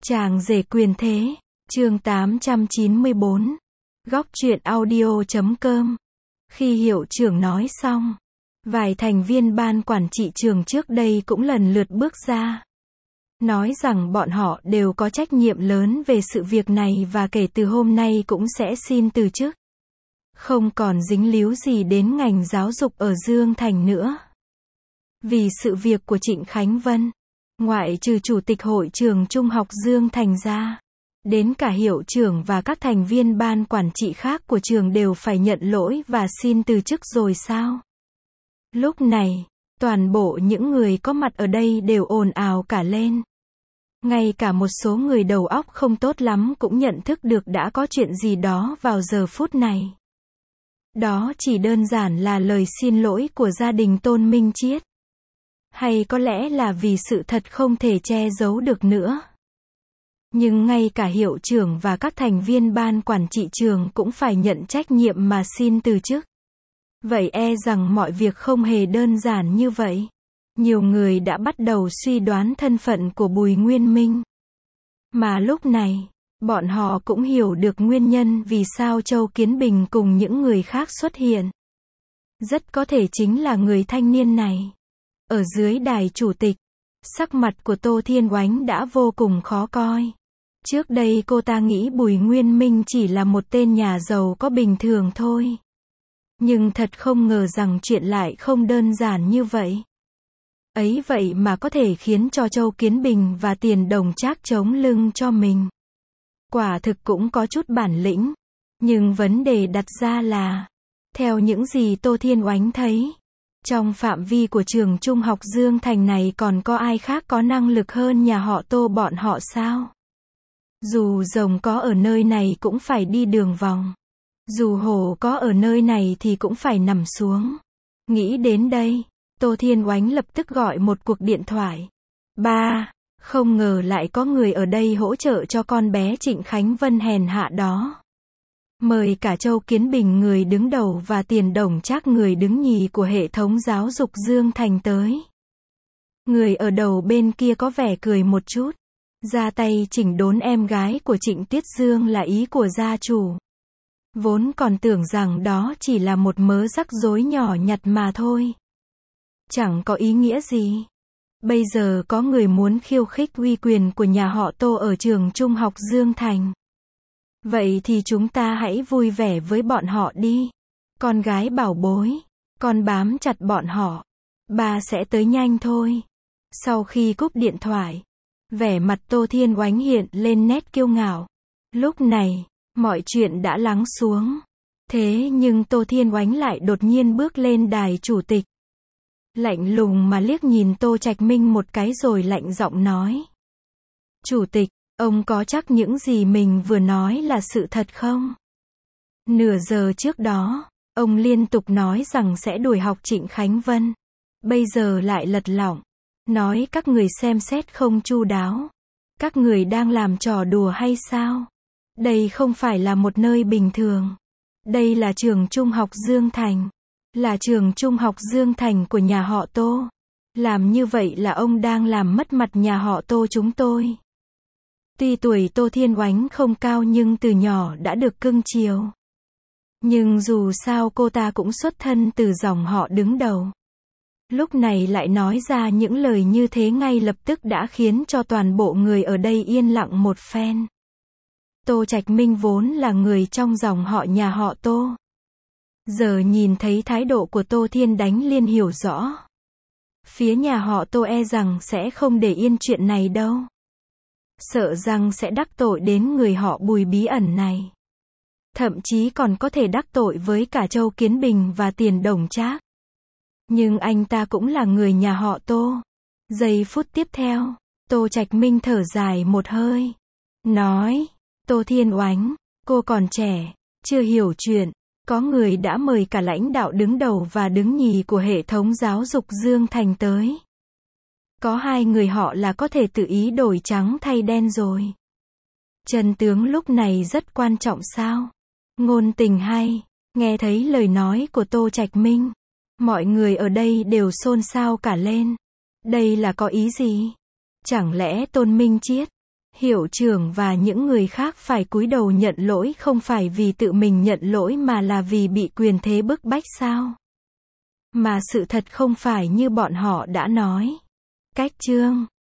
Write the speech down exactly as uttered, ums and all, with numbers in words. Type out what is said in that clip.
Chàng rể quyền thế, chương tám trăm chín mươi bốn. Góc truyện audio chấm com. Khi hiệu trưởng nói xong, vài thành viên ban quản trị trường trước đây cũng lần lượt bước ra. Nói rằng bọn họ đều có trách nhiệm lớn về sự việc này và kể từ hôm nay cũng sẽ xin từ chức. Không còn dính líu gì đến ngành giáo dục ở Dương Thành nữa. Vì sự việc của Trịnh Khánh Vân, ngoại trừ chủ tịch hội trường trung học Dương Thành ra, đến cả hiệu trưởng và các thành viên ban quản trị khác của trường đều phải nhận lỗi và xin từ chức rồi sao? Lúc này, toàn bộ những người có mặt ở đây đều ồn ào cả lên. Ngay cả một số người đầu óc không tốt lắm cũng nhận thức được đã có chuyện gì đó vào giờ phút này. Đó chỉ đơn giản là lời xin lỗi của gia đình Tôn Minh Chiết. Hay có lẽ là vì sự thật không thể che giấu được nữa. Nhưng ngay cả hiệu trưởng và các thành viên ban quản trị trường cũng phải nhận trách nhiệm mà xin từ chức. Vậy e rằng mọi việc không hề đơn giản như vậy. Nhiều người đã bắt đầu suy đoán thân phận của Bùi Nguyên Minh. Mà lúc này, bọn họ cũng hiểu được nguyên nhân vì sao Châu Kiến Bình cùng những người khác xuất hiện. Rất có thể chính là người thanh niên này. Ở dưới đài chủ tịch, sắc mặt của Tô Thiên Oánh đã vô cùng khó coi. Trước đây cô ta nghĩ Bùi Nguyên Minh chỉ là một tên nhà giàu có bình thường thôi. Nhưng thật không ngờ rằng chuyện lại không đơn giản như vậy. Ấy vậy mà có thể khiến cho Châu Kiến Bình và Tiền Đồng Trác chống lưng cho mình. Quả thực cũng có chút bản lĩnh. Nhưng vấn đề đặt ra là, theo những gì Tô Thiên Oánh thấy, trong phạm vi của trường trung học Dương Thành này còn có ai khác có năng lực hơn nhà họ Tô bọn họ sao? Dù rồng có ở nơi này cũng phải đi đường vòng. Dù hổ có ở nơi này thì cũng phải nằm xuống. Nghĩ đến đây, Tô Thiên Oánh lập tức gọi một cuộc điện thoại. Ba, không ngờ lại có người ở đây hỗ trợ cho con bé Trịnh Khánh Vân hèn hạ đó. Mời cả Châu Kiến Bình người đứng đầu và Tiền Đồng Trác người đứng nhì của hệ thống giáo dục Dương Thành tới. Người ở đầu bên kia có vẻ cười một chút. Ra tay chỉnh đốn em gái của Trịnh Tiết Dương là ý của gia chủ. Vốn còn tưởng rằng đó chỉ là một mớ rắc rối nhỏ nhặt mà thôi. Chẳng có ý nghĩa gì. Bây giờ có người muốn khiêu khích uy quyền của nhà họ Tô ở trường trung học Dương Thành. Vậy thì chúng ta hãy vui vẻ với bọn họ đi. Con gái bảo bối, con bám chặt bọn họ. Ba sẽ tới nhanh thôi. Sau khi cúp điện thoại, vẻ mặt Tô Thiên Oánh hiện lên nét kiêu ngạo. Lúc này, mọi chuyện đã lắng xuống. Thế nhưng Tô Thiên Oánh lại đột nhiên bước lên đài chủ tịch. Lạnh lùng mà liếc nhìn Tô Trạch Minh một cái rồi lạnh giọng nói. Chủ tịch, ông có chắc những gì mình vừa nói là sự thật không? Nửa giờ trước đó, ông liên tục nói rằng sẽ đuổi học Trịnh Khánh Vân. Bây giờ lại lật lọng. Nói các người xem xét không chu đáo. Các người đang làm trò đùa hay sao? Đây không phải là một nơi bình thường. Đây là trường trung học Dương Thành. Là trường trung học Dương Thành của nhà họ Tô. Làm như vậy là ông đang làm mất mặt nhà họ Tô chúng tôi. Tuy tuổi Tô Thiên Oánh không cao nhưng từ nhỏ đã được cưng chiều. Nhưng dù sao cô ta cũng xuất thân từ dòng họ đứng đầu. Lúc này lại nói ra những lời như thế ngay lập tức đã khiến cho toàn bộ người ở đây yên lặng một phen. Tô Trạch Minh vốn là người trong dòng họ nhà họ Tô. Giờ nhìn thấy thái độ của Tô Thiên Đánh liền hiểu rõ. Phía nhà họ Tô e rằng sẽ không để yên chuyện này đâu. Sợ rằng sẽ đắc tội đến người họ Bùi bí ẩn này. Thậm chí còn có thể đắc tội với cả Châu Kiến Bình và Tiền Đồng Trác. Nhưng anh ta cũng là người nhà họ Tô. Giây phút tiếp theo, Tô Trạch Minh thở dài một hơi. Nói, Tô Thiên Oánh, cô còn trẻ, chưa hiểu chuyện. Có người đã mời cả lãnh đạo đứng đầu và đứng nhì của hệ thống giáo dục Dương Thành tới. Có hai người họ là có thể tự ý đổi trắng thay đen rồi. Chân tướng lúc này rất quan trọng sao? Ngôn tình hay, nghe thấy lời nói của Tô Trạch Minh. Mọi người ở đây đều xôn xao cả lên. Đây là có ý gì? Chẳng lẽ Tôn Minh Chiết, Hiệu trưởng và những người khác phải cúi đầu nhận lỗi không phải vì tự mình nhận lỗi mà là vì bị quyền thế bức bách sao? Mà sự thật không phải như bọn họ đã nói. Cách chương